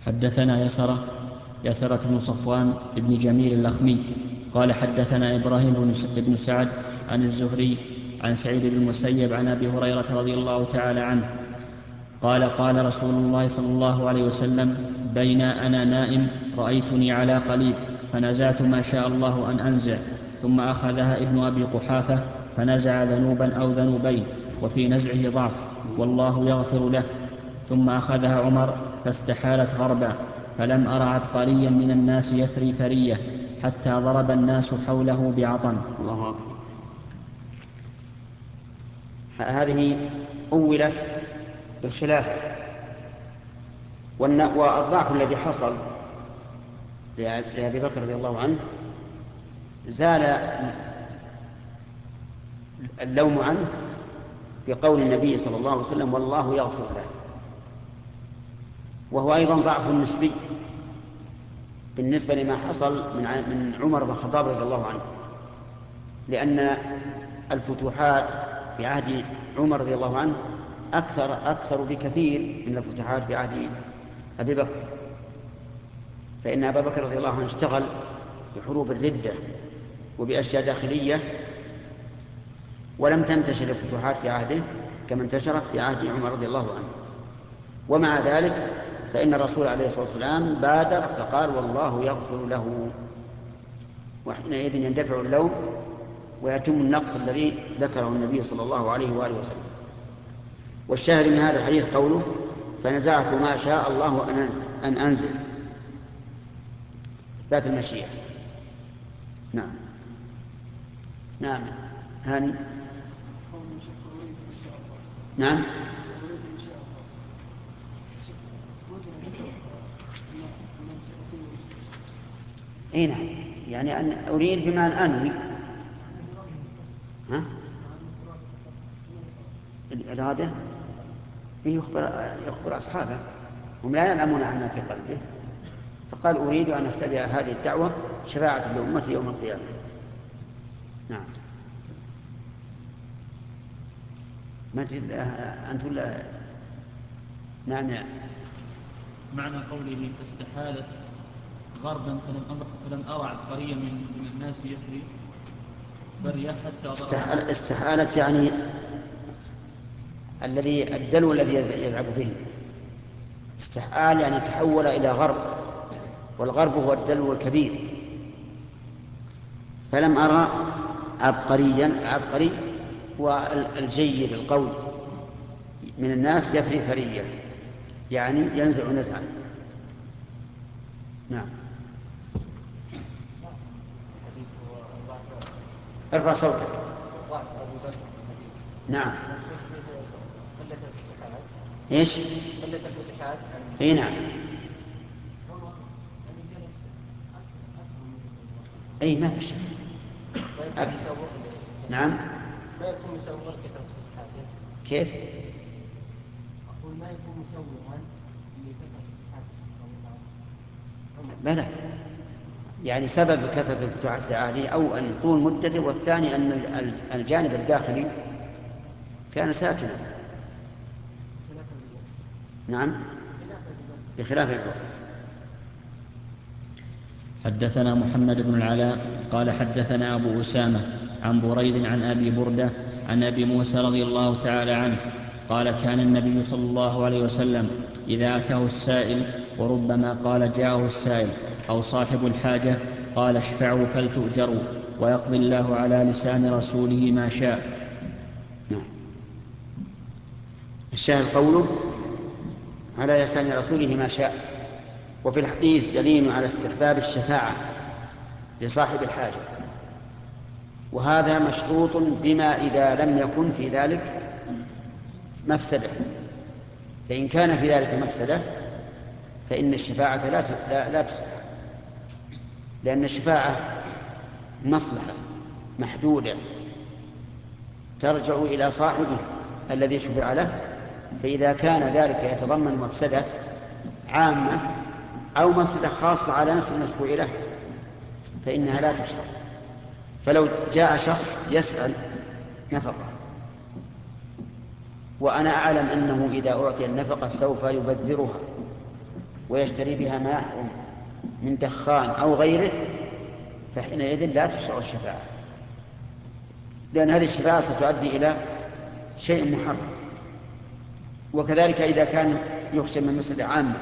حدثنا يسرة بن صفوان بن جميل اللخمي قال حدثنا إبراهيم بن سعد عن الزهري عن سعيد بن المسيب عن أبي هريرة رضي الله تعالى عنه قال قال رسول الله صلى الله عليه وسلم بين أنا نائم رأيتني على قليب فنزعت ما شاء الله أن أنزع ثم أخذها ابن أبي قحافة فنزع ذنوبا أو ذنوبين وفي نزعه ضعف والله يغفر له ثم أخذها عمر فاستحالت غربا فلم أر عبقريا من الناس يثري ثرية حتى ضرب الناس حوله بعطن. الله أكبر. هذه أولت بالخلافة، والضعف الذي حصل لأبي بكر رضي الله عنه زال اللوم عنه بقول النبي صلى الله عليه وسلم والله يغفر له، وهو أيضا ضعف نسبي بالنسبة لما حصل من عمر بن الخطاب رضي الله عنه، لأن الفتوحات في عهد عمر رضي الله عنه أكثر بكثير من الفتوحات في عهد أبي بكر، فإن أبا بكر رضي الله عنه اشتغل بحروب الردة وبأشياء داخلية، ولم تنتشر الفتوحات في عهده كما انتشرت في عهد عمر رضي الله عنه. ومع ذلك فإن الرسول عليه الصلاة والسلام بادر فقال والله يغفر له، وحينئذ يندفع اللوم ويتم النقص الذي ذكره النبي صلى الله عليه وآله وسلم. والشاهد من هذا الحديث قوله فنزعت ما شاء الله أن أنزل، إثبات المشيئة. نعم هاني. نعم اي نعم، يعني أن أريد بما أن أنوي. الإرادة يخبر أصحابه، هم لا يعلمون عما في قلبه، فقال أريد أن أختبئ هذه الدعوة شفاعة لأمتي يوم القيامة. نعم ما أدري أنت ولا. نعم معنى قوله فاستحالت غربا فلم أرى عبقريا من الناس يثري فرية حتى استحالت يعني الدلو الذي يذهب به، استحال يعني تحول إلى غرب، والغرب هو الدلو الكبير. فلم أرى عبقري والجيد القوي من الناس يفري فرية، يعني ينزع نزعا. نعم ارفع صوتك. نعم ايش؟ اي نعم اي ما في شك. نعم ما يكون مسوغا كثرة فتحاته. كيف؟ أقول ما يكون مسوغا لكثرة فتحاته. بلى، يعني سبب كثرة الفتوحات في عهده أو أن طول مدته، والثاني أن الجانب الداخلي كان ساكنا. نعم بخلاف الوقت. حدثنا محمد بن العلاء قال حدثنا أبو أسامة عن بريد عن أبي بردة عن أبي موسى رضي الله تعالى عنه قال كان النبي صلى الله عليه وسلم إذا أتاه السائل، وربما قال جاءه السائل أو صاحب الحاجة، قال اشفعوا فلتؤجروا ويقضي الله على لسان رسوله ما شاء. الشاهد قوله على لسان رسوله ما شاء. وفي الحديث دليل على استحباب الشفاعة لصاحب الحاجة، وهذا مشروط بما إذا لم يكن في ذلك مفسدة، فإن كان في ذلك مفسدة فإن الشفاعة لا تصح، لأن الشفاعة مصلحة محدودة ترجع إلى صاحبه الذي شفع له، فإذا كان ذلك يتضمن مفسدة عامة أو مفسدة خاصة على نفس المشفوع له فإنها لا تشرع. فلو جاء شخص يسأل نفقة وأنا أعلم أنه إذا أعطي النفقة سوف يبذرها ويشتري بها ما يحرم من دخان أو غيره فحينئذ لا تشرع الشفاعة، لأن هذه الشفاعة ستؤدي إلى شيء محرم. وكذلك إذا كان يخشى من مفسدة عامة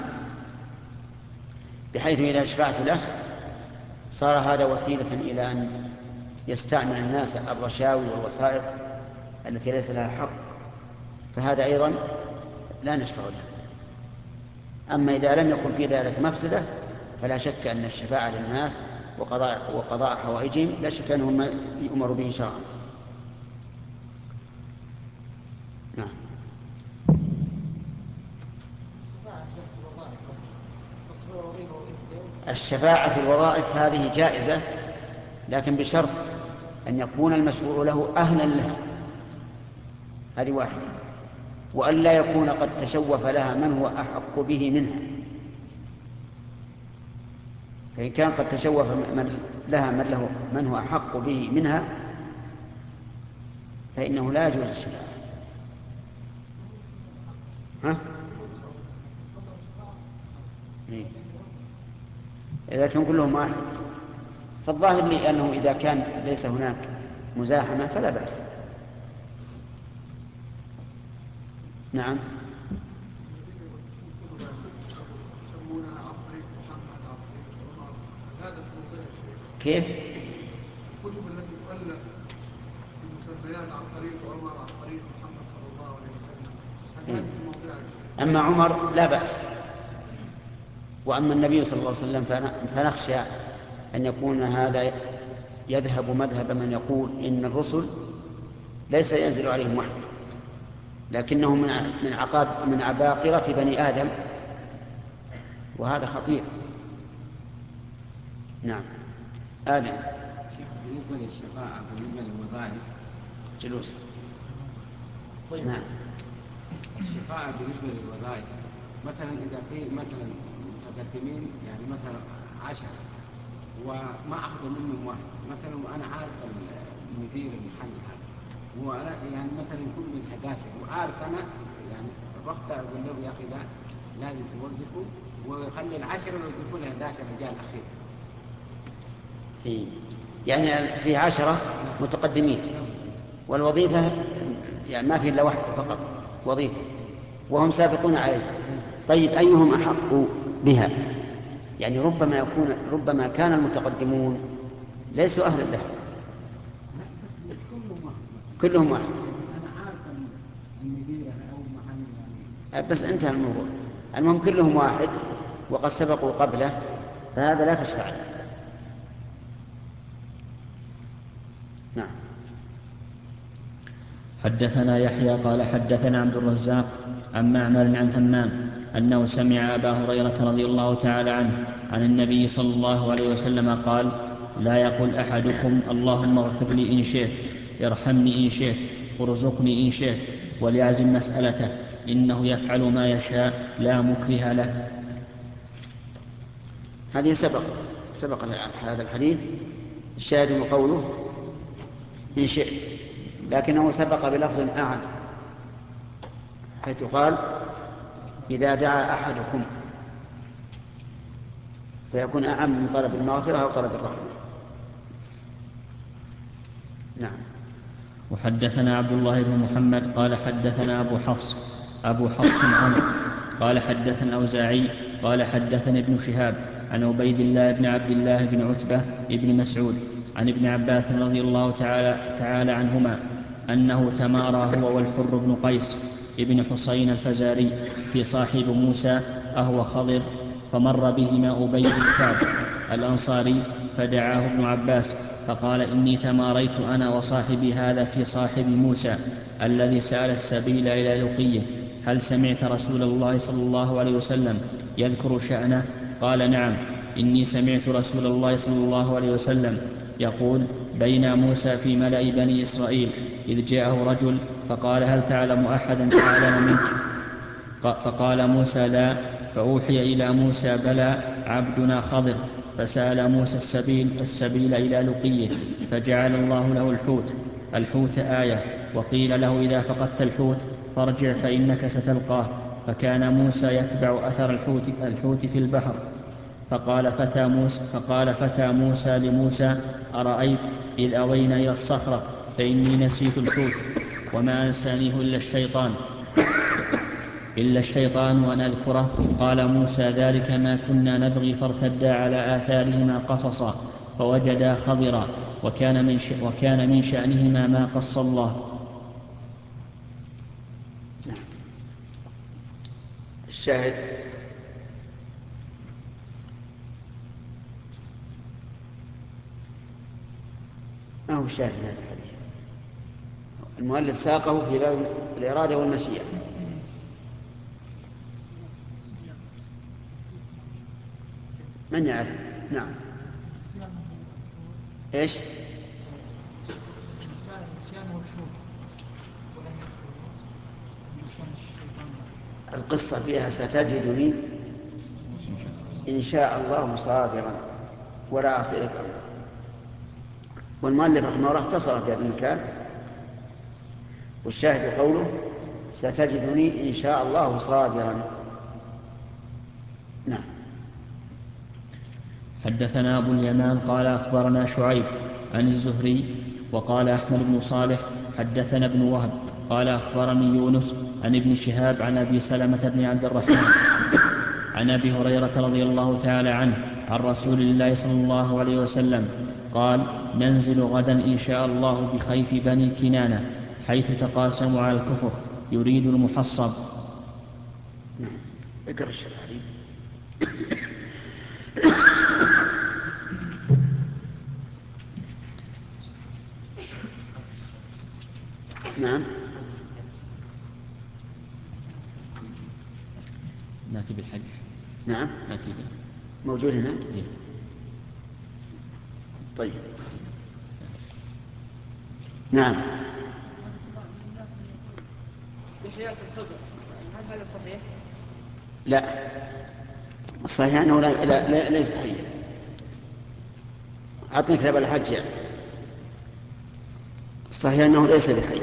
بحيث إذا شفعت له صار هذا وسيلة إلى أن يستعمل الناس الرشاوي والوسائط التي ليس لها حق، فهذا أيضا لا نشفع له. أما إذا لم يكن في ذلك مفسدة فلا شك أن الشفاعة للناس وقضاء حوائجهم لا شك أنهم يؤمر به شرعا. نعم. الشفاعة في الوظائف هذه جائزة، لكن بشرط أن يكون المشفوع له أهلا لها، هذه واحدة، وأن لا يكون قد تشوف لها من هو أحق به منها. فإن كان قد تشوف لها من هو أحق به منها فإنه لا يجوز الشفاعة. إذا كان كلهم واحد، فالظاهر لي أنه إذا كان ليس هناك مزاحمة فلا بأس. نعم. كيف؟ الكتب التي تؤلف المسميات عن طريق عمر عن طريق محمد صلى الله عليه وسلم، هل هذه في موضعها؟ أما عمر لا بأس، وأما النبي صلى الله عليه وسلم فنخشى أن يكون هذا يذهب مذهب من يقول إن الرسل ليس ينزل عليهم وحي، لكنهم من عباقرة بني آدم، وهذا خطير. نعم. آدم. بالنسبة للشفاعة بالنسبة للوظائف جلوس. طيب. نعم. الشفاعة بالنسبة للوظائف مثلا إذا في مثلا متقدمين يعني مثلا 10 وما أخذوا منهم واحد مثلا، وأنا عارف المدير المحل هذا وأنا يعني مثلا يكون من 11 وعارف أنا يعني الوقت أقول له يا أخي لا لازم توظفه ويخلي 10 ويوظفون 11 رجال أخير. يعني في 10 متقدمين والوظيفة يعني ما في إلا واحد فقط وظيفة وهم سابقون عليه. طيب أيهم أحق بها؟ يعني ربما كان المتقدمون ليسوا أهلا له. كلهم واحد. بس انتهى الموضوع. المهم كلهم واحد وقد سبقوا قبله فهذا لا تشفع له. نعم. حدثنا يحيى قال حدثنا عبد الرزاق عن معمر عن همام أنه سمع أبا هريرة رضي الله تعالى عنه عن النبي صلى الله عليه وسلم قال: لا يقل أحدكم اللهم اغفر لي إن شئت، ارحمني إن شئت، ارزقني إن شئت، وليعزم مسألته، إنه يفعل ما يشاء لا مكره له. هذه سبق هذا الحديث، الشاهد من قوله إن شئت، لكنه سبق بلفظ أعم حيث قال إذا دعا أحدكم، فيكون أعم من طلب المغفرة أو طلب الرحمة. نعم. وحدثنا عبد الله بن محمد قال حدثنا أبو حفص عمرو قال حدثنا الأوزاعي قال حدثني ابن شهاب عن عبيد الله بن عبد الله بن عتبة بن مسعود عن ابن عباس رضي الله تعالى عنهما أنه تمارى هو والحر بن قيس ابن حسين الفزاري في صاحب موسى أهو خضر، فمر بهما أبي بن كعب الأنصاري فدعاه ابن عباس فقال: إني تماريت أنا وصاحبي هذا في صاحب موسى الذي سأل السبيل إلى لقيه، هل سمعت رسول الله صلى الله عليه وسلم يذكر شأنه؟ قال: نعم، إني سمعت رسول الله صلى الله عليه وسلم يقول: بين موسى في ملأ بني إسرائيل إذ جاءه رجل فقال: هل تعلم أحدا أعلم منك؟ فقال موسى: لا. فأوحي إلى موسى: بلى، عبدنا خضر. فسأل موسى السبيل إلى لقيه، فجعل الله له الحوت آية، وقيل له: إذا فقدت الحوت فارجع فإنك ستلقاه، فكان موسى يتبع أثر الحوت في البحر. فقال فتى موسى لموسى: أرأيت إذ أوينا إلى الصخرة فإني نسيت الحوت وما أنسانيه إلا الشيطان وأن أذكره. قال موسى: ذلك ما كنا نبغي، فارتدا على آثارهما قصصا فوجدا خضرا وكان من شأنهما ما قص الله. الشاهد ما هو الشاهد من هذا الحديث؟ المؤلف ساقه في باب الإرادة والمشيئة. من يعرف؟ نعم. ايش؟ القصة فيها ستجدني إن شاء الله صابرا ولا أعصي لك أمرا. والمؤلف رحمه الله اختصر في هذا المكان، والشاهد قوله ستجدني إن شاء الله صابرا. نعم. حدثنا أبو اليمان قال أخبرنا شعيب عن الزهري وقال أحمد بن صالح حدثنا ابن وهب قال أخبرني يونس عن ابن شهاب عن أبي سلمة بن عبد الرحمن عن أبي هريرة رضي الله تعالى عنه عن رسول الله صلى الله عليه وسلم قال: ننزل غدا إن شاء الله بخيف بني كنانة حيث تقاسموا على الكفر يريد المحصب. نعم. اقرأ الشرح. نعم. ناتي بالحج. نعم. ناتي به. موجود هنا. إيه؟ طيب. نعم. بحياة الخضر، هل هذا صحيح؟ لا، الصحيح أنه ليس حيا. أعطني كتاب الحج يعني. الصحيح أنه ليس بحي،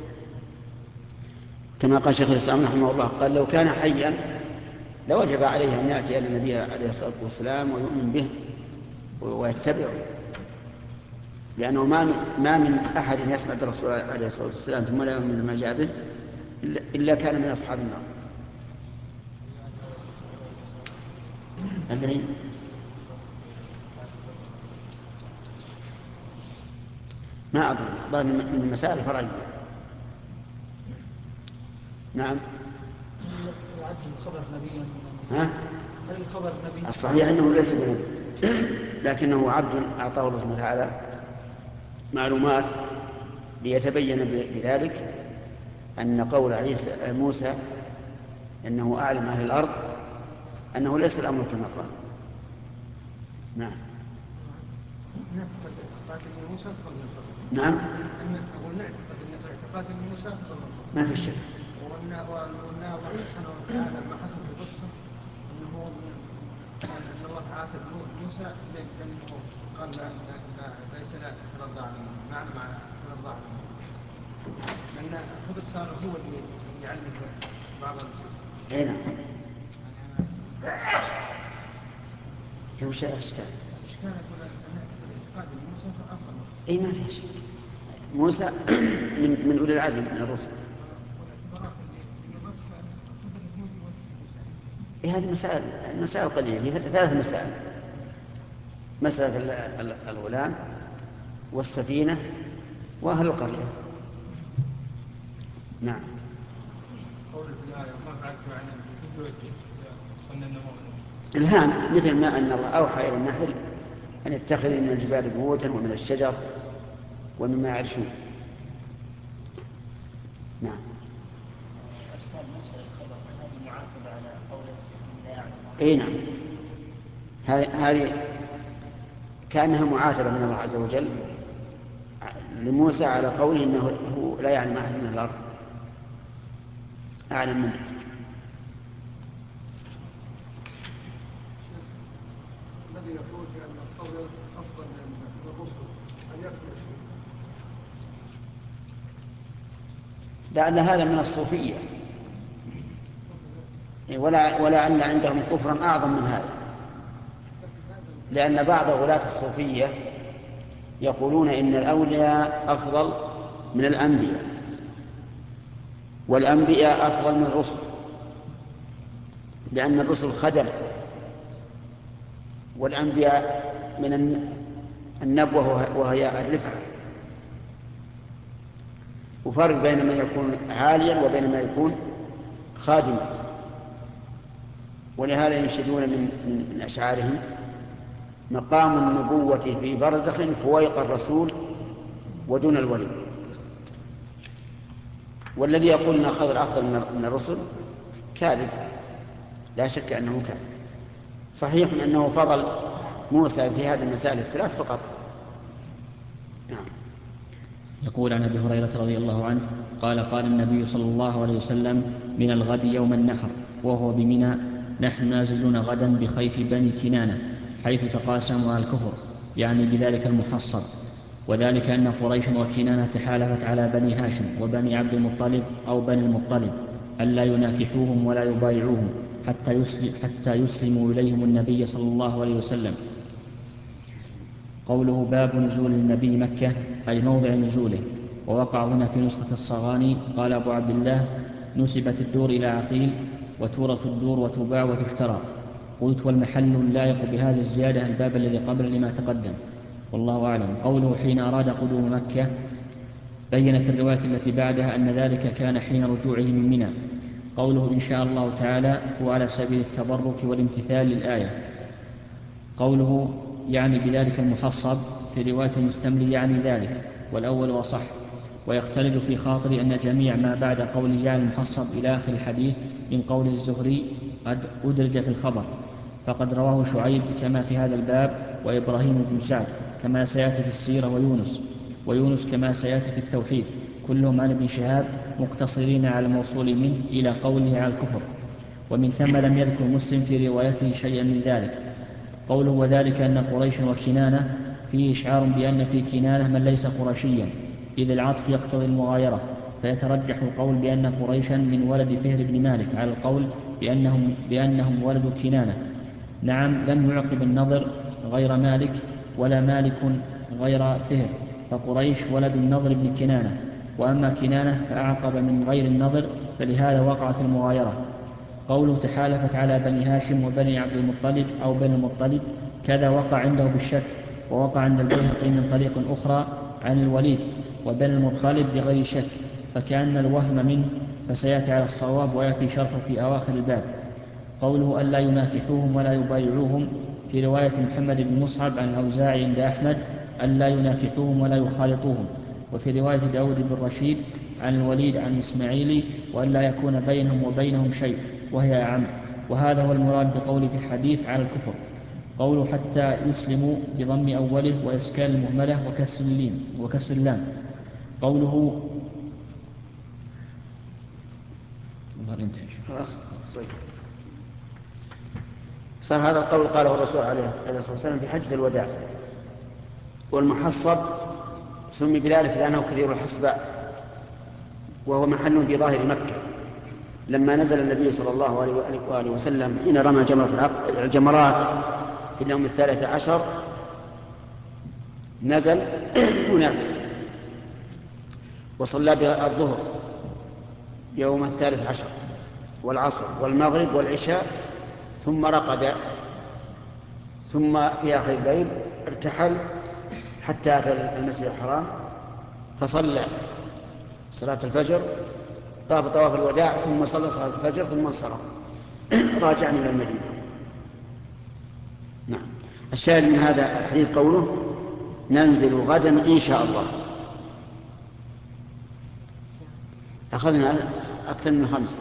كما قال شيخ الإسلام رحمه الله، قال لو كان حيا لوجب عليه أن يأتي إلى النبي عليه الصلاة والسلام ويؤمن به ويتبعه، لأنه ما من أحد يسمع بالرسول عليه الصلاة والسلام ثم لا يؤمن بما جاء به إلا كان من أصحاب النار. الذي ما أظن من المسائل الفرعية. نعم. هل الخبر نبي؟ الصحيح أنه ليس بنبي، لكنه عبد أعطاه الله سبحانه وتعالى معلومات ليتبين بذلك أن قول موسى أنه أعلم أهل الأرض أنه ليس الأمر كما قال. نعم. نعم. ما في شك. والله سبحانه وتعالى ما حصل في القصة أنه أن الله عاتب موسى لأنه قال ليس لا ترضى عنه، معنى ترضى عنه، لأن خضر صار هو اللي يعلم بعض النصوص. أي نعم. وش الأشكال؟ الأشكال يقول أن اعتقاد موسى أفضل. أي ما في شك. موسى من أولي العزم من الرسل. هذه مسائل قليلة، هي 3 مسائل: مسألة الغلام والسفينة وأهل القرية. نعم. الهام مثل ما أن الله أوحى إلى النحل أن يتخذ من الجبال بيوتا ومن الشجر ومما يعرشون. نعم. أرسال موسى للخبر هذه معاتبة على قوله لا يعلم. أي نعم. هذه كأنها معاتبة من الله عز وجل لموسى على قوله إنه لا يعلم أحد من الأرض أعلم منه. الذي يقول بأن القول أفضل من الرسل أن يكون شيء. لعل هذا من الصوفية. ولعل عندهم كفرا أعظم من هذا، لأن بعض غلاة الصوفية يقولون إن الأولياء أفضل من الأنبياء، والأنبياء أفضل من الرسل، لأن الرسل خدم، والأنبياء من النبوة وهي الرفعة، وفرق بين من يكون عاليا وبين من يكون خادما. ولهذا ينشدون من أشعارهم: مقام النبوة في برزخ فويق الرسول ودون الولي. والذي يقول أن خضر أفضل من الرسل كاذب، لا شك أنه كاذب. صحيح أنه فضل موسى في هذه المسائل الثلاث فقط. نعم. يقول عن أبي هريرة رضي الله عنه قال: قال النبي صلى الله عليه وسلم: من الغد يوم النحر وهو بمنى: نحن نازلون غدا بخيف بني كنانة حيث تقاسموا على الكفر، يعني بذلك المحصب. وذلك أن قريش وكنانة تحالفت على بني هاشم وبني عبد المطلب أو بني المطلب ألا يناكحوهم ولا يبايعوهم حتى يسلموا إليهم النبي صلى الله عليه وسلم. قوله باب نزول النبي مكة أي موضع نزوله. ووقع هنا في نسخة الصغاني. قال أبو عبد الله: نسبت الدور إلى عقيل، وتورث الدور وتباع وتشترى. قلت: والمحل اللائق بهذه الزيادة الباب الذي قبل لما تقدم، والله أعلم. قوله حين أراد قدوم مكة بين في الرواية التي بعدها أن ذلك كان حين رجوعه من منى. قوله إن شاء الله تعالى هو على سبيل التبرك والامتثال للآية. قوله يعني بذلك المحصب في رواية المستملي يعني ذلك، والأول أصح. ويختلج في خاطري أن جميع ما بعد قوله يعني المحصب إلى آخر الحديث من قول الزهري قد أدرج في الخبر، فقد رواه شعيب كما في هذا الباب، وإبراهيم بن سعد كما سيأتي في السيرة، ويونس كما سيأتي في التوحيد، كلهم عن ابن شهاب مقتصرين على الموصول منه إلى قوله على الكفر. ومن ثم لم يذكر مسلم في روايته شيئا من ذلك. قوله وذلك أن قريش وكنانة فيه إشعار بأن في كنانة من ليس قرشيا، إذ العطف يقتضي المغايرة، فيترجح القول بأن قريشا من ولد فهر بن مالك على القول بأنهم ولد كنانة. نعم، لم يعقب النضر غير مالك ولا مالك غير فهر، فقريش ولد النضر بن كنانة، وأما كنانة فأعقب من غير النضر، فلهذا وقعت المغايرة. قوله تحالفت على بني هاشم وبني عبد المطلب أو بني المطلب كذا وقع عنده بالشك، ووقع عند البيهقي من طريق أخرى عن الوليد وبني المطلب بغير شك، فكأن الوهم منه، فسيأتي على الصواب ويأتي شرحه في أواخر الباب. قوله ألا يناكحوهم ولا يبايعوهم في رواية محمد بن مصعب عن الأوزاعي عند أحمد ألا يناكحوهم ولا يخالطوهم، وفي رواية داود بن رشيد عن الوليد عن إسماعيل وألا يكون بينهم وبينهم شيء، وهي أعم. وهذا هو المراد بقوله في الحديث على الكفر. قوله حتى يسلموا بضم أوله وإسكان المهملة وكسر اللام. قوله خلاص صار هذا القول قاله الرسول عليه الصلاة والسلام في حجة الوداع. والمحصب سمي بذلك لأنه كثير الحصباء، وهو محل في ظاهر مكة. لما نزل النبي صلى الله عليه وآله وسلم حين رمى الجمرات في اليوم 13 نزل هناك وصلى بالظهر يوم 13 والعصر والمغرب والعشاء، ثم رقد، ثم في آخر الليل ارتحل حتى أتى المسجد الحرام فصلى صلاة الفجر، طاف طواف الوداع، ثم صلى صلاة الفجر، ثم انصرف راجعا إلى المدينة. نعم. الشاهد من هذا الحديث قوله ننزل غدا إن شاء الله. أخذنا أكثر من 5.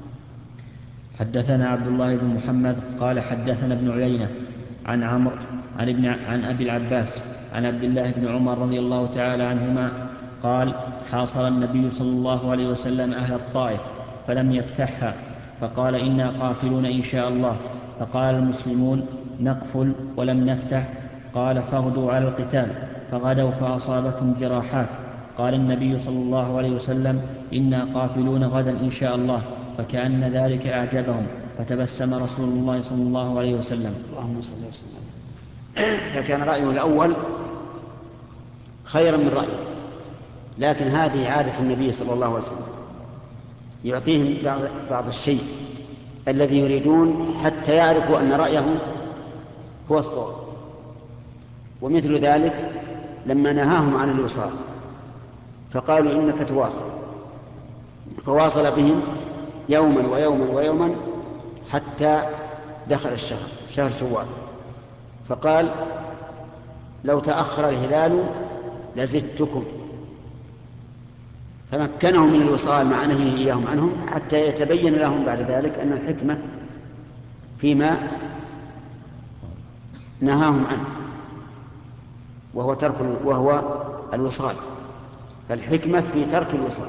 حدثنا عبد الله بن محمد قال حدثنا ابن عيينة عن عمرو عن أبي العباس عن عبد الله بن عمر رضي الله تعالى عنهما قال حاصر النبي صلى الله عليه وسلم أهل الطائف فلم يفتحها، فقال إنا قافلون إن شاء الله، فقال المسلمون نقفل ولم نفتح، قال فاغدوا على القتال، فغدوا فأصابتهم جراحات، قال النبي صلى الله عليه وسلم إنا قافلون غدا إن شاء الله، فكأن ذلك أعجبهم، فتبسم رسول الله صلى الله عليه وسلم. اللهم صل وسلم. فكان رأيه الأول خيرا من رأيه، لكن هذه عادة النبي صلى الله عليه وسلم، يعطيهم بعض الشيء الذي يريدون حتى يعرفوا أن رأيه هو الصواب. ومثل ذلك لما نهاهم عن الوصال فقالوا إنك تواصل، فواصل بهم يوما ويوما ويوما حتى دخل الشهر، شهر شوال، فقال لو تأخر الهلال لزدتكم، فمكنهم من الوصال مع نهيه إياهم عنهم حتى يتبين لهم بعد ذلك أن الحكمة فيما نهاهم عنه وهو الوصال، فالحكمة في ترك الوصال.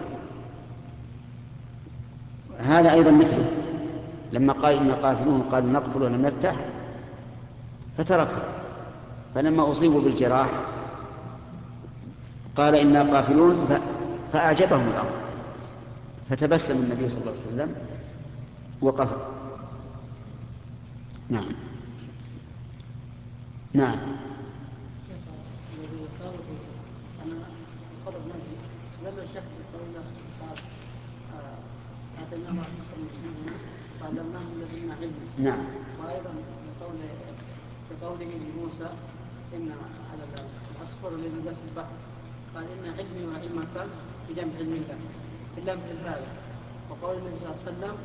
هذا أيضا مثله لما قال إن قافلون قالوا نقفل ولم نفتح فتركوا، فلما أصيبوا بالجراح قال إنا قافلون فأعجبهم الأمر فتبسم النبي صلى الله عليه وسلم وقفل. نعم نعم. لما شك قوله آتينا الله قال لم نهم الذين علموا. نعم. وأيضا كقوله لموسى إن على الأصفر الذي نزل في البحر قال إن علمي وعلمك بجمع علم الله إلا مثل هذا. وقول النبي صلى الله عليه وسلم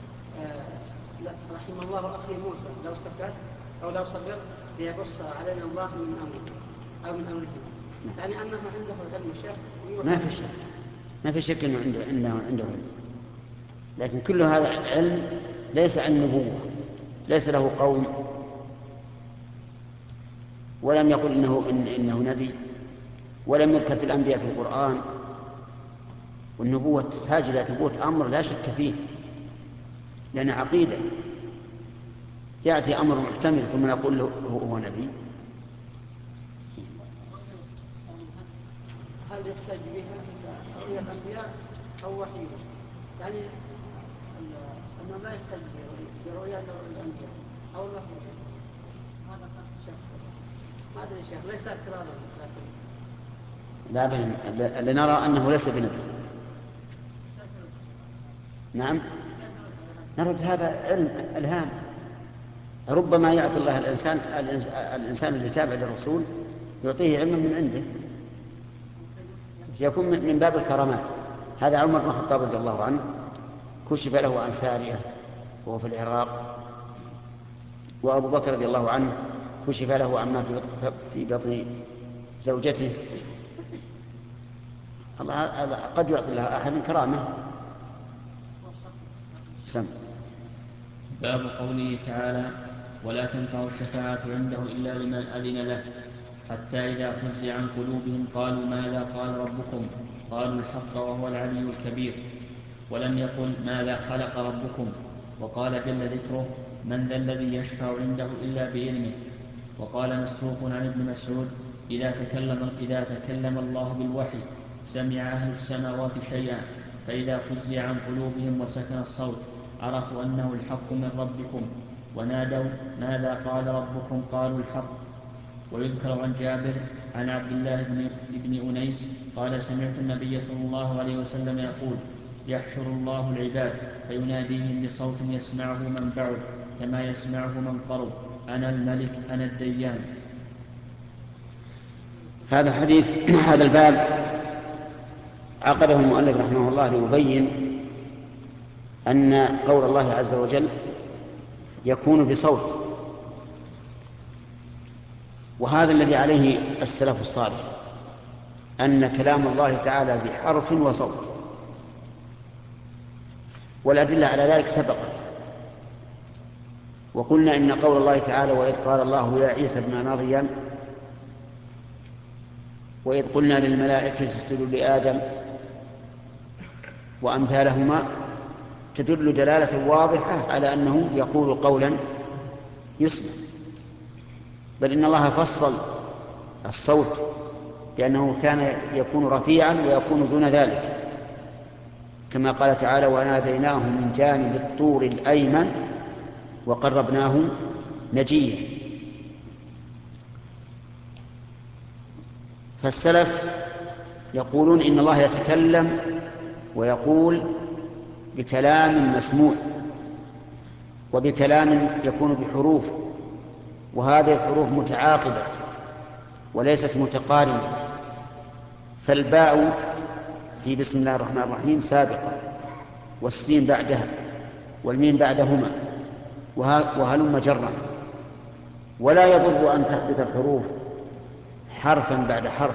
رحم الله أخي موسى لو سكت أو لو صبر ليقص علينا الله من أمره أو من أمره، يعني أنه عنده علم الشيخ. ما في شك أنه عنده علم، لكن كل هذا علم ليس عن نبوة، ليس له قوم، ولم يقل إنه نبي، ولم يذكر في الأنبياء في القرآن. والنبوة تحتاج إلى ثبوت أمر لا شك فيه، لأن عقيدة يأتي أمر محتمل ثم نقول له هو نبي. هل يحتاج بها رؤية الأنبياء أو وحي؟ يعني أنه لا يحتاج برؤية الأنبياء أو الوحي. هذا شيخ ما أدري شيخ ليس اعتراضا، لكن لا بل لنرى أنه ليس بنبي. نعم نرد هذا علم الهام، ربما يعطي الله الإنسان اللي تابع للرسول يعطيه علما من عنده يكون من باب الكرامات. هذا عمر بن الخطاب رضي الله عنه كشف له عن سارية وهو في العراق، وأبو بكر رضي الله عنه كشف له عما في بطن زوجته. الله قد يعطي لها أحد كرامة. سم. باب قوله تعالى ولا تنفع الشفاعة عنده إلا لمن أذن له، حتى إذا فزع عن قلوبهم قالوا ماذا قال ربكم؟ قالوا الحق وهو العلي الكبير. ولم يقل ماذا خلق ربكم. وقال جل ذكره من ذا الذي يشفع عنده إلا بإذنه. وقال مسروق عن ابن مسعود إذا تكلم الله بالوحي سمع أهل السماوات شيئا، فإذا فزع عن قلوبهم وسكن الصوت عرفوا أنه الحق من ربكم، ونادوا ماذا قال ربكم؟ قالوا الحق. ويذكر عن جابر عن عبد الله بن أنيس قال سمعت النبي صلى الله عليه وسلم يقول يحشر الله العباد فيناديهم بصوت يسمعه من بعد كما يسمعه من قرب أنا الملك أنا الديان. هذا الحديث هذا الباب عقده المؤلف رحمه الله ليبين أن قول الله عز وجل يكون بصوت، وهذا الذي عليه السلف الصالح أن كلام الله تعالى بحرف وصوت، والأدلة على ذلك سبقت. وقلنا إن قول الله تعالى وإذ قال الله يا عيسى ابن مريم وإذ قلنا للملائكة اسجدوا لآدم وأمثالهما تدل دلالة واضحة على أنه يقول قولا يسمع، بل إن الله فصل الصوت لأنه كان يكون رفيعا ويكون دون ذلك، كما قال تعالى وناديناه من جانب الطور الأيمن وقربناه نجيا. فالسلف يقولون إن الله يتكلم ويقول بكلام مسموع وبكلام يكون بحروف، وهذه الحروف متعاقبة وليست متقارنة، فالباء في بسم الله الرحمن الرحيم سابقة، والسين بعدها، والميم بعدهما، وهلم جرا. ولا يضر أن تحدث الحروف حرفا بعد حرف،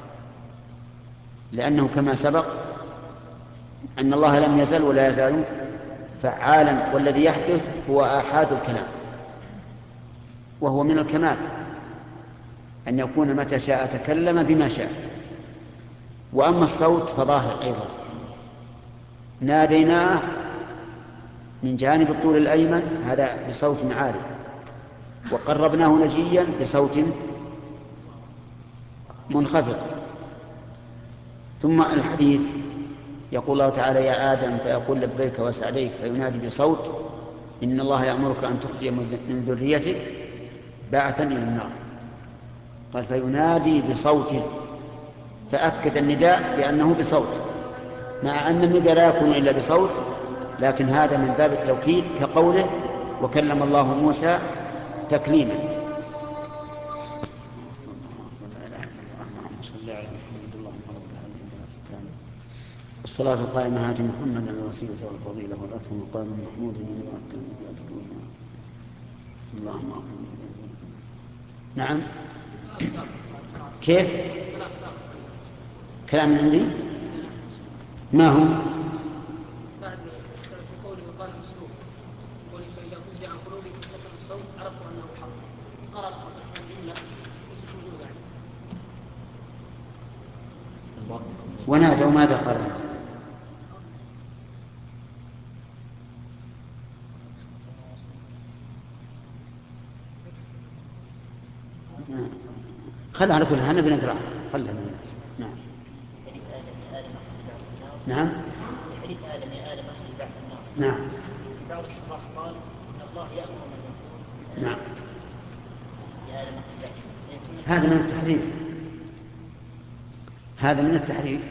لأنه كما سبق أن الله لم يزل ولا يزال فعالا، والذي يحدث هو آحاد الكلام، وهو من الكمال أن يكون متى شاء تكلم بما شاء. وأما الصوت فظاهر أيضا، ناديناه من جانب الطول الأيمن هذا بصوت عالي، وقربناه نجيا بصوت منخفض. ثم الحديث يقول الله تعالى يا آدم فيقول لبيك وسعديك، فينادي بصوت إن الله يأمرك أن تخرج من ذريتك بعثا إلى النار. قال فينادي بصوت، فأكد النداء بأنه بصوت، مع أن النداء لا يكون إلا بصوت، لكن هذا من باب التوكيد كقوله وكلم الله موسى تكليما. الصلاة القائمة هات محمدا الوسيلة والفضيلة والأثم والقائم المحمود اللهم نعم. كيف كلام عندي ما هو بعد قوله وقال مسلوب قوله فإذا فزع عن قلوبهم فسكن الصوت عرفوا أنه حق قرأ الجملة ليست موجودة يعني. ونادوا ماذا قالوا؟ خلها على كل حال بنقرأها. خلها نعم. نعم. حديث آدم يا آدم أخرج بعد النار. نعم. بعض الشراح قال إن الله يأمر من يقول نعم. يا آدم أخرج بعد النار. هذا من التحريف، هذا من التحريف.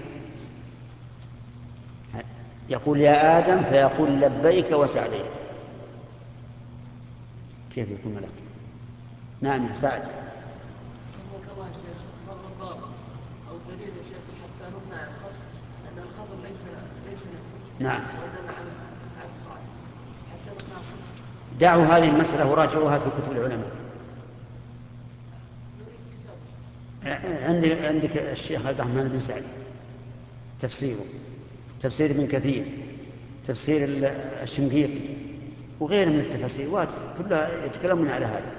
يقول يا آدم فيقول لبيك وسعديك، كيف يكون ملك؟ نعم يا سعد. كما يا شيخ مر الضابط أو الدليل يا شيخ حتى نمنع الخصم أن الخطر ليس له نعم. وإنما عن صاحب حتى نمنع الخصم. دعوا هذه المسألة وراجعوها في كتب العلماء. عندك الشيخ عبد الرحمن بن سعد تفسيره، تفسير ابن كثير، تفسير الشنقيطي، وغيره من التفاسير واجد كلها يتكلمون على هذا.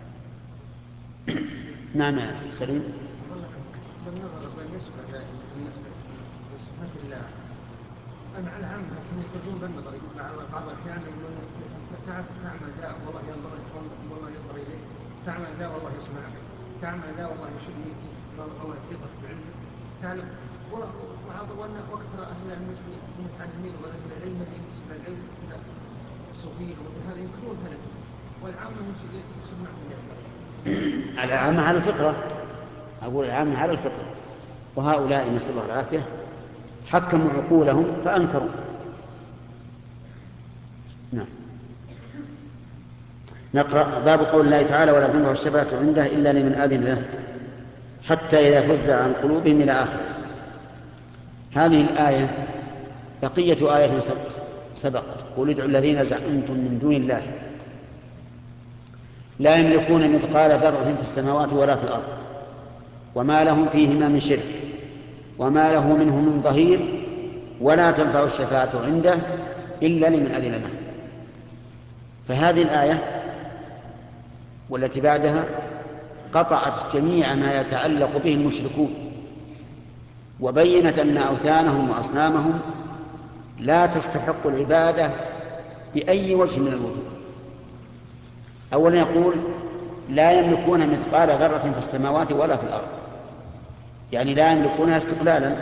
نعم يا سليم. بالنسبة لصفات الله المعنى عام، لكن يخرجون بالنظر يقول بعض الأحيان تعمل ذا والله ينظر إليه، تعمل ذا والله يسمعك، تعمل ذا والله يشريك، والله يقضك بعلمك، تعلم. وأكثر أهل العلم المتعلمين وأهل العلم اللي ينسب العلم الصوفية وهذا ينكرون هذا، والعامة يسمعون. العامة على الفطرة، أقول العامة على الفطرة، وهؤلاء نسأل الله العافية حكموا عقولهم فأنكروا. نعم. نقرأ باب قول الله تعالى ولا تنفع الشفاعة عنده إلا لمن أذن له حتى إذا فزع عن قلوبهم إلى آخره. هذه الآية بقية آية سبقت قل ادعوا الذين زعمتم من دون الله لا يملكون مثقال ذرة في السماوات ولا في الأرض وما لهم فيهما من شرك وما له منه من ظهير ولا تنفع الشفاعة عنده إلا لمن أذن له. فهذه الآية والتي بعدها قطعت جميع ما يتعلق به المشركون، وبينت أن أوثانهم وأصنامهم لا تستحق العبادة بأي وجه من الوجوه. أولا يقول لا يملكون مثقال ذرة في السماوات ولا في الأرض، يعني لا يملكونها استقلالا.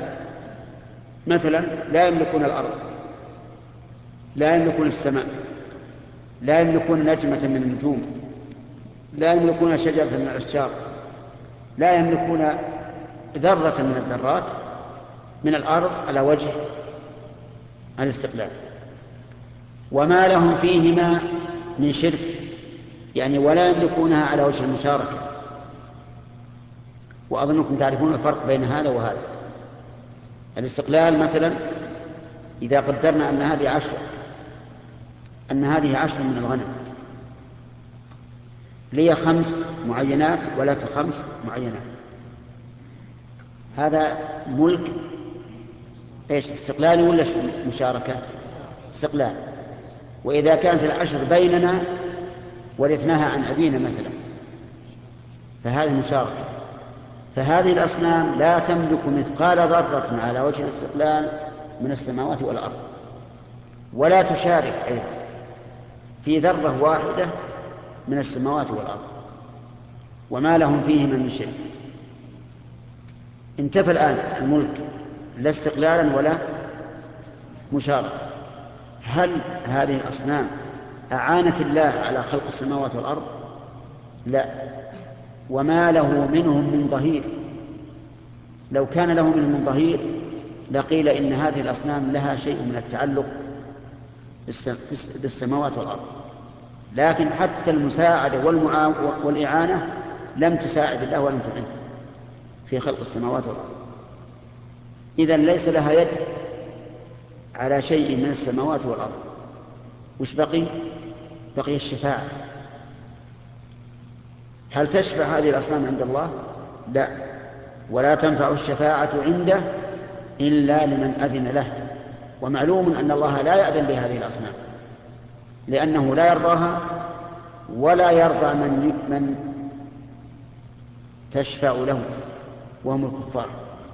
مثلا لا يملكون الأرض، لا يملكون السماء، لا يملكون نجمة من النجوم، لا يملكون شجرة من الأشجار، لا يملكون ذرة من الذرات من الأرض على وجه الاستقلال، وما لهم فيهما من شرك، يعني ولا يملكونها على وجه المشاركة. وأظنكم تعرفون الفرق بين هذا وهذا. الاستقلال مثلا إذا قدرنا أن هذه 10 من الغنم، لي 5 معينات ولك 5 معينات، هذا ملك ايش؟ استقلالي ولا مشاركة؟ استقلال. وإذا كانت 10 بيننا ورثناها عن أبينا مثلا فهذه مشاركة. فهذه الأصنام لا تملك مثقال ذرة على وجه الاستقلال من السماوات والأرض، ولا تشارك أيضا في ذرة واحدة من السماوات والأرض، وما لهم فيهما من شيء. انتفى الآن الملك لا استقلالا ولا مشاركة. هل هذه الأصنام أعانت الله على خلق السماوات والأرض؟ لا، وما له منهم من ظهير. لو كان له منهم من ظهير لقيل إن هذه الأصنام لها شيء من التعلق بالسماوات والأرض، لكن حتى المساعدة والإعانة لم تساعد الله ولم تعن في خلق السماوات والأرض. إذن ليس لها يد على شيء من السماوات والأرض. وش بقي؟ بقي الشفاعة. هل تشفع هذه الأصنام عند الله؟ لا، ولا تنفع الشفاعة عنده إلا لمن أذن له. ومعلوم أن الله لا يأذن لهذه الأصنام لأنه لا يرضاها ولا يرضى من تشفع له وهم الكفار.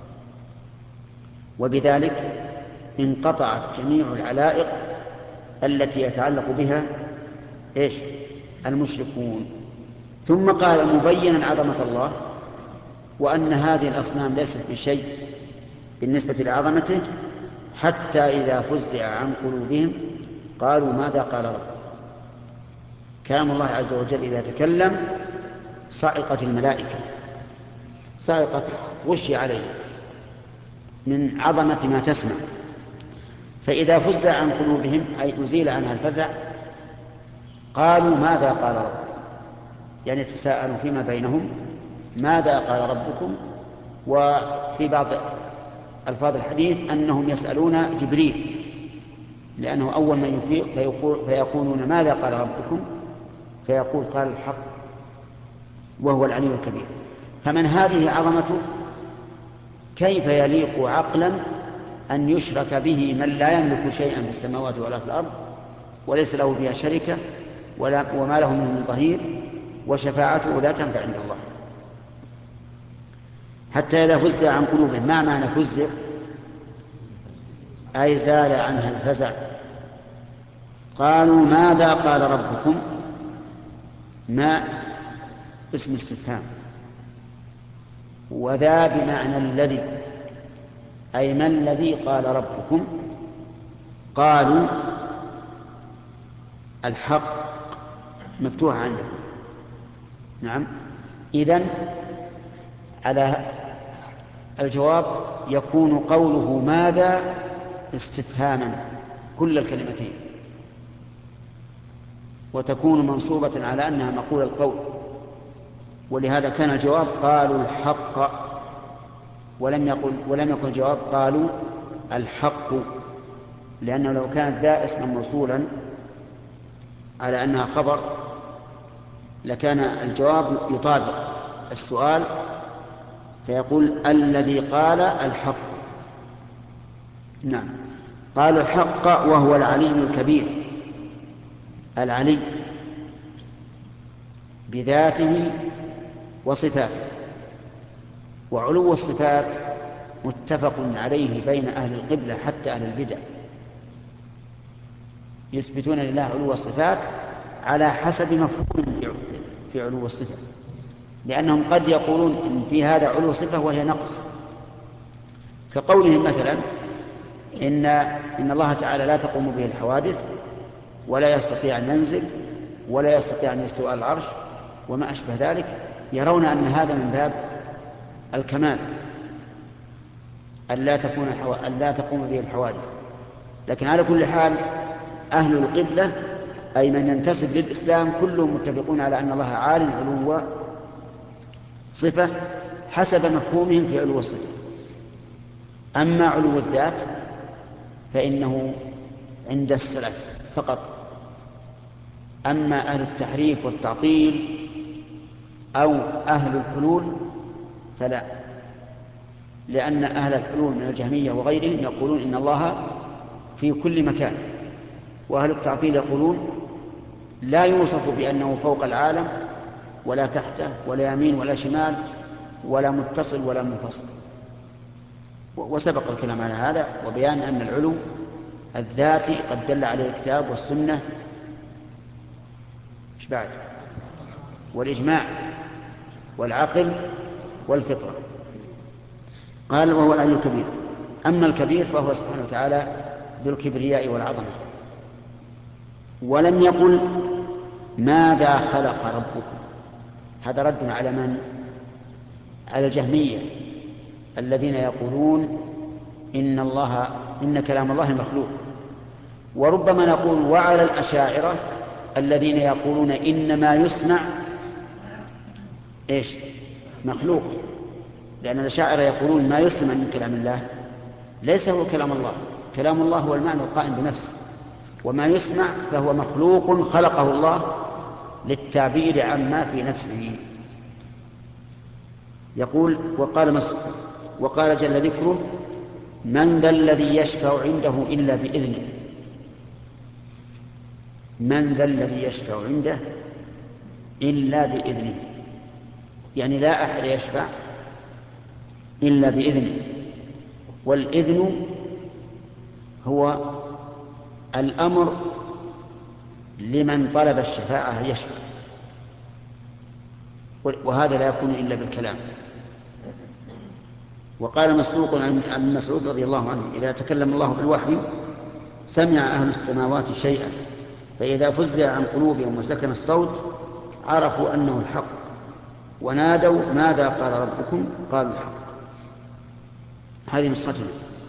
وبذلك انقطعت جميع العلائق التي يتعلق بها إيش؟ المشركون. ثم قال مبينا عظمة الله وأن هذه الأصنام ليست بشيء بالنسبة لعظمته، حتى إذا فزع عن قلوبهم قالوا ماذا قال ربك. كلام الله عز وجل إذا تكلم صعقت الملائكة، صعقت غشي عليه من عظمة ما تسمع. فإذا فزع عن قلوبهم أي أزيل عنها الفزع قالوا ماذا قال ربك، يعني يتساءلوا فيما بينهم ماذا قال ربكم. وفي بعض ألفاظ الحديث أنهم يسألون جبريل لأنه أول من يفيق فيقولون ماذا قال ربكم، فيقول قال الحق وهو العلي الكبير. فمن هذه عظمته كيف يليق عقلا أن يشرك به من لا يملك شيئا في السماوات ولا في الأرض وليس له فيها شركة وما له من ظهير، وشفاعته لا تنفع عند الله. حتى إذا فزع عن قلوبهم، ما معنى فزع؟ أي زال عنها الفزع. قالوا ماذا قال ربكم، ما اسم استفهام، وذا بمعنى الذي، أي ما الذي قال ربكم. قالوا الحق مفتوح عندكم. نعم، إذن على الجواب يكون قوله ماذا استفهاما كل الكلمتين، وتكون منصوبة على أنها مقول القول، ولهذا كان الجواب قالوا الحق، ولم يكن الجواب قالوا الحق، لأنه لو كانت ذا اسما موصولا على أنها خبر لكان الجواب يطابق السؤال فيقول الذي قال الحق. نعم، قالوا الحق وهو العلي الكبير. العلي بذاته وصفاته، وعلو الصفات متفق عليه بين أهل القبلة حتى أهل البدع، يثبتون لله علو الصفات على حسب مفهوم في علو الصفة، لأنهم قد يقولون إن في هذا علو صفة وهي نقص، كقولهم مثلا إن الله تعالى لا تقوم به الحوادث، ولا يستطيع أن ينزل ولا يستطيع أن يستوى على العرش وما أشبه ذلك، يرون أن هذا من باب الكمال أن لا تقوم به الحوادث. لكن على كل حال أهل القبلة أي من ينتسب للإسلام كلهم متفقون على أن الله عال علو صفة حسب مفهومهم في علو الصفة. أما علو الذات فإنه عند السلف فقط. أما أهل التحريف والتعطيل أو أهل الحلول فلا، لأن أهل الحلول من الجهمية وغيرهم يقولون إن الله في كل مكان، وأهل التعطيل يقولون لا يوصف بأنه فوق العالم ولا تحته ولا يمين ولا شمال ولا متصل ولا منفصل. وسبق الكلام على هذا وبيان أن العلو الذاتي قد دل عليه الكتاب والسنة إيش بعد والإجماع والعقل والفطرة. قال وهو العلي الكبير. أما الكبير فهو سبحانه وتعالى ذو الكبرياء والعظمة. ولم يقل ماذا خلق ربكم، هذا رد على من؟ على الجهمية الذين يقولون إن كلام الله مخلوق. وربما نقول وعلى الأشاعرة الذين يقولون إن ما يسمع إيش مخلوق، لأن الأشاعرة يقولون ما يسمع من كلام الله ليس هو كلام الله، كلام الله هو المعنى القائم بنفسه، وما يسمع فهو مخلوق خلقه الله للتعبير عما في نفسه. يقول وقال جل ذكره من ذا الذي يشفع عنده إلا بإذنه. من ذا الذي يشفع عنده إلا بإذنه، يعني لا أحد يشفع إلا بإذنه. والإذن هو الأمر لمن طلب الشفاعة يشفع، وهذا لا يكون إلا بالكلام. وقال مسروق عن مسعود رضي الله عنه إذا تكلم الله بالوحي سمع أهل السماوات شيئا فإذا فزع عن قلوبهم وسكن الصوت عرفوا أنه الحق ونادوا ماذا قال ربكم قالوا الحق. هذه نسختنا.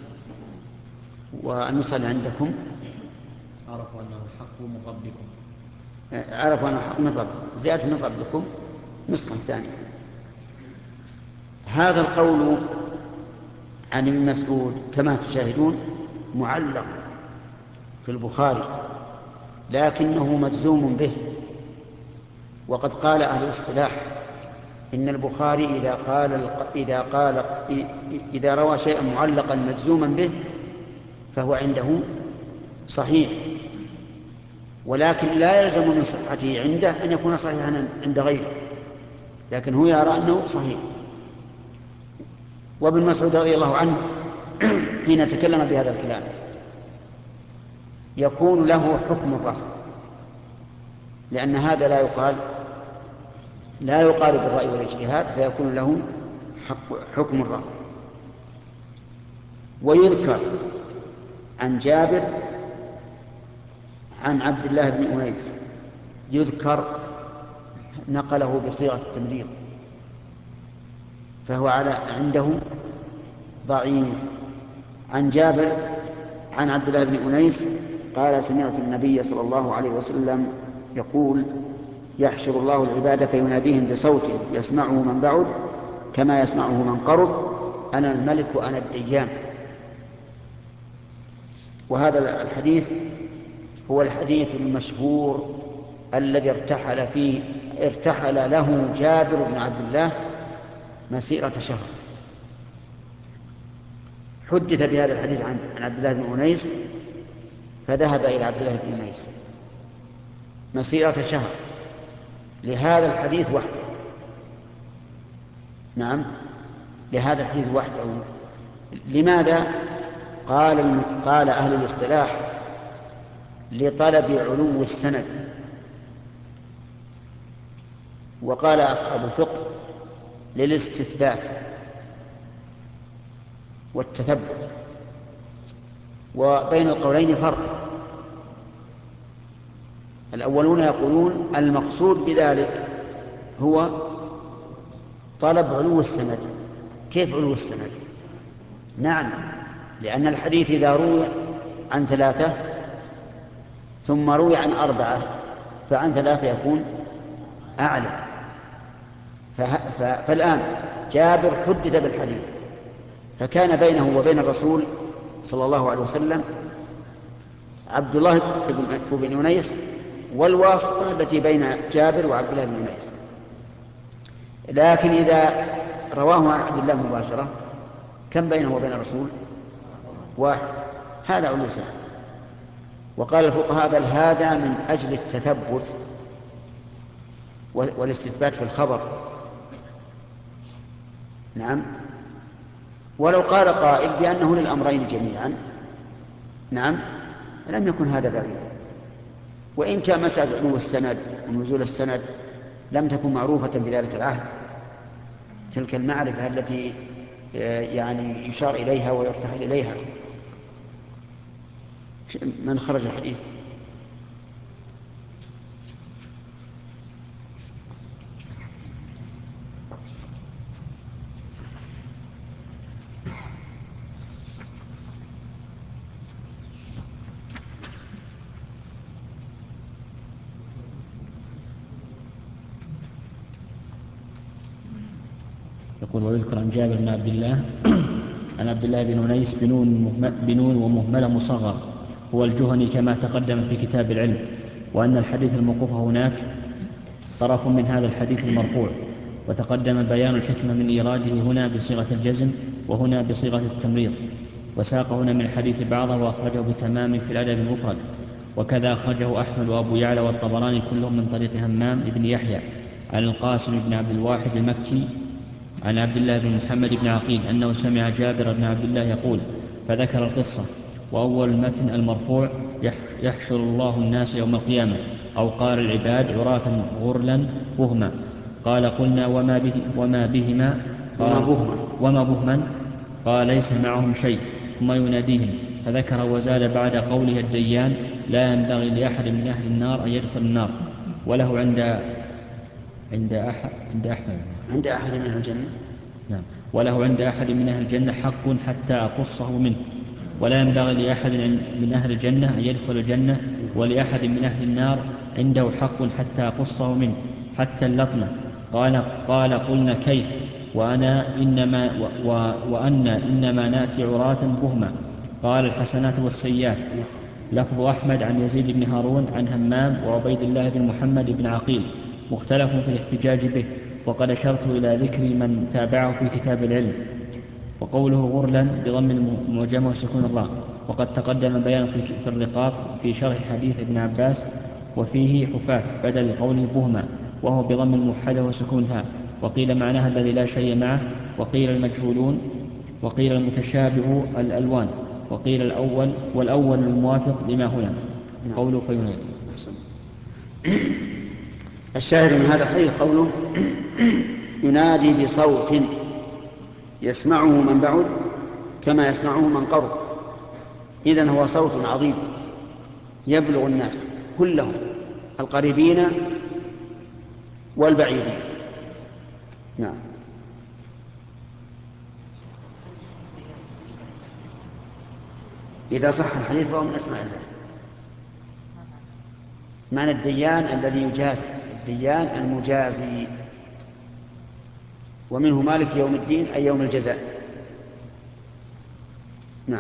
والنسخة اللي عندكم عرفوا أنه الحق من ربكم، عرفوا أنه الحق من ربكم، زيادة من ربكم نسخة ثانية. هذا القول عن ابن مسعود كما تشاهدون معلق في البخاري لكنه مجزوم به. وقد قال أهل الاصطلاح إن البخاري إذا روى شيئا معلقا مجزوما به فهو عنده صحيح، ولكن لا يلزم من صحته عنده أن يكون صحيحا عند غيره، لكن هو يرى أنه صحيح. وابن مسعود رضي الله عنه حين تكلم بهذا الكلام يكون له حكم الرفع، لأن هذا لا يقال بالرأي والاجتهاد، فيكون له حكم الرفع. ويذكر عن جابر عن عبد الله بن أنيس، يذكر نقله بصيغة التمريض فهو عنده ضعيف. عن جابر عن عبد الله بن أنيس قال سمعت النبي صلى الله عليه وسلم يقول يحشر الله العباد فيناديهم بصوت يسمعه من بعد كما يسمعه من قرب أنا الملك وأنا الديان. وهذا الحديث هو الحديث المشهور الذي ارتحل له جابر بن عبد الله مسيرة شهر. حدث بهذا الحديث عن عبد الله بن أنيس فذهب إلى عبد الله بن أنيس مسيرة شهر لهذا الحديث وحده. نعم لهذا الحديث وحده. لماذا؟ قال أهل الاصطلاح لطلب علو السند، وقال أصحاب الفقه للاستثبات والتثبت، وبين القولين فرق. الأولون يقولون المقصود بذلك هو طلب علو السند. كيف علو السند؟ نعم، لأن الحديث إذا روي عن 3 ثم روي عن 4 فعن 3 يكون أعلى. فالآن جابر حدث بالحديث، فكان بينه وبين الرسول صلى الله عليه وسلم عبد الله بن أنيس والواسطة التي بين جابر وعبد الله بن أنيس. لكن إذا رواه عن عبد الله مباشرة كم بينه وبين الرسول؟ 1. هذا علو سند. وقال الفقهاء بل هذا من أجل التثبت والاستثبات في الخبر. نعم، ولو قال قائل بأنه للأمرين جميعا نعم لم يكن هذا بعيدا. وإن كان مسألة علو السند ونزول السند لم تكن معروفة بذلك العهد، تلك المعرفة التي يعني يشار إليها ويرتحل إليها. من خرج الحديث؟ يقول ويذكر عن جابر بن عبد الله عن عبد الله بن أنيس بنون ومهملة مصغر هو الجهني كما تقدم في كتاب العلم، وأن الحديث الموقوف هناك طرف من هذا الحديث المرفوع، وتقدم بيان الحكمة من إيراده هنا بصيغة الجزم وهنا بصيغة التمريض، وساق هنا من الحديث بعضه وأخرجه بتمام في الأدب المفرد، وكذا أخرجه أحمد وأبو يعلى والطبراني كلهم من طريق همام بن يحيى عن القاسم بن عبد الواحد المكي عن عبد الله بن محمد بن عقيل أنه سمع جابر بن عبد الله يقول فذكر القصة. وأول المتن المرفوع يحشر الله الناس يوم القيامة، أو قال العباد عراة غرلا بهما. قال قلنا وما بهما؟ قال وما بهما؟ قال ليس معهم شيء. ثم يناديهم فذكر وزاد بعد قوله الديان لا ينبغي لأحد من أهل النار أن يدخل النار، وله عند أحد من أهل الجنة. نعم، وله عند أحد من أهل الجنة حق حتى أقصه منه، ولا ينبغي لأحد من أهل الجنة أن يدخل الجنة، ولأحد من أهل النار عنده حق حتى أقصه منه حتى اللطمة. قال قلنا كيف؟ وأنا إنما نأتي عراة بهما. قال الحسنات والسيئات. لفظ أحمد عن يزيد بن هارون عن همام وعبيد الله بن محمد بن عقيل مختلف في الاحتجاج به، وقد أشرت إلى ذكر من تابعه في كتاب العلم. وقوله غرلا بضم المعجمة وسكون الراء، وقد تقدم بيان في الرقاق في شرح حديث ابن عباس وفيه حفاة بدل قوله بهما، وهو بضم الموحدة وسكونها. وقيل معناها الذي لا شيء معه، وقيل المجهولون، وقيل المتشابه الألوان، وقيل الأول، والأول الموافق لما هنا. قوله فينادي. الشاهد من هذا الحديث قوله ينادي بصوت يسمعه من بعد كما يسمعه من قرب. إذن هو صوت عظيم يبلغ الناس كلهم القريبين والبعيدين. نعم. إذا صح الحديث فهو من أسماء الله. معنى الديان الذي يجازي، الديان المجازي، ومنه مالك يوم الدين أي يوم الجزاء. نعم.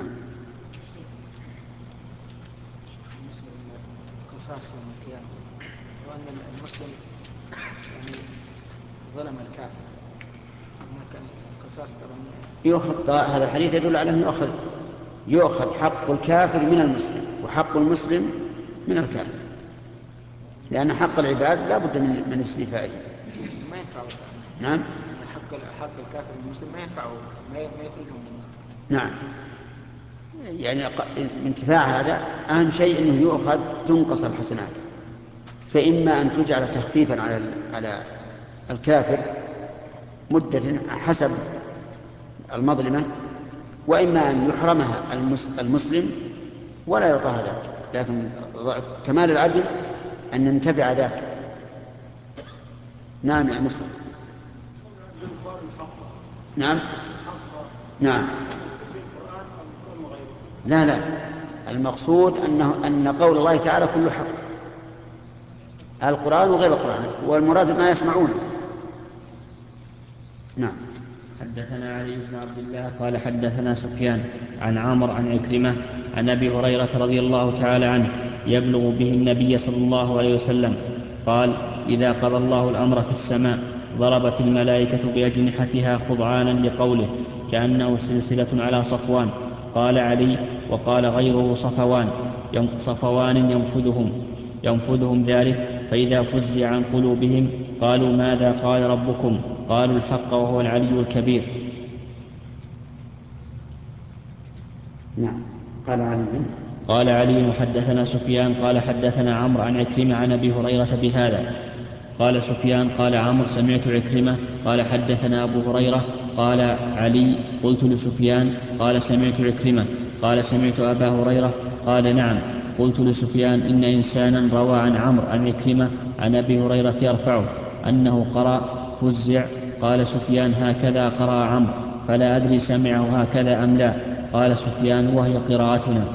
قصاص يوم القيامة، وأن المسلم يعني ظلم الكافر، كان قصاص يؤخذ. هذا الحديث يدل على أنه يؤخذ حق الكافر من المسلم وحق المسلم من الكافر، لأن حق العباد لا بد من استيفائه. ما ينفعه. نعم. حق الكافر من المسلم ما ينفعه، ما يخرجه منه. نعم، يعني انتفاع هذا أهم شيء أنه يؤخذ تنقص الحسنات، فإما أن تجعل تخفيفا على الكافر مدة حسب المظلمة، وإما أن يحرمها المسلم ولا يعطى هذا. لكن كمال العدل أن ننتفع ذاك. نعم يا مصطفى. نعم نعم. لا لا، المقصود أن قول الله تعالى كل حق، القرآن وغير القرآن، والمراد ما يسمعونه. نعم. حدثنا علي بن عبد الله قال حدثنا سفيان عن عامر عن عكرمة عن أبي هريرة رضي الله تعالى عنه يبلغ به النبي صلى الله عليه وسلم قال: إذا قضى الله الأمر في السماء ضربت الملائكة بأجنحتها خضعانا لقوله كأنه سلسلة على صفوان. قال علي: وقال غيره صفوان ينفذهم ذلك، فإذا فزع عن قلوبهم قالوا: ماذا قال ربكم؟ قالوا: الحق وهو العلي الكبير. نعم. قال علي: وحدثنا سفيان قال حدثنا عمرو عن عكرمة عن أبي هريرة بهذا. قال سفيان قال عمرو: سمعت عكرمة قال حدثنا أبو هريرة. قال علي: قلت لسفيان قال سمعت عكرمة قال سمعت أبا هريرة. قال: نعم. قلت لسفيان: إن إنسانا روى عن عمرو عن عكرمة عن أبي هريرة يرفعه أنه قرأ فزع. قال سفيان: هكذا قرأ عمرو، فلا أدري سمعه هكذا أم لا. قال سفيان: وهي قراءتنا.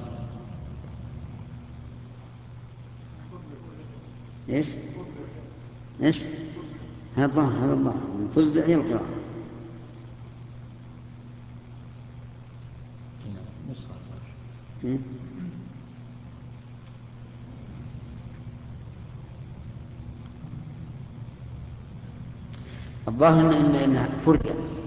إيش هذا الله فزع هي القراءة. الظاهر إنها فرجة.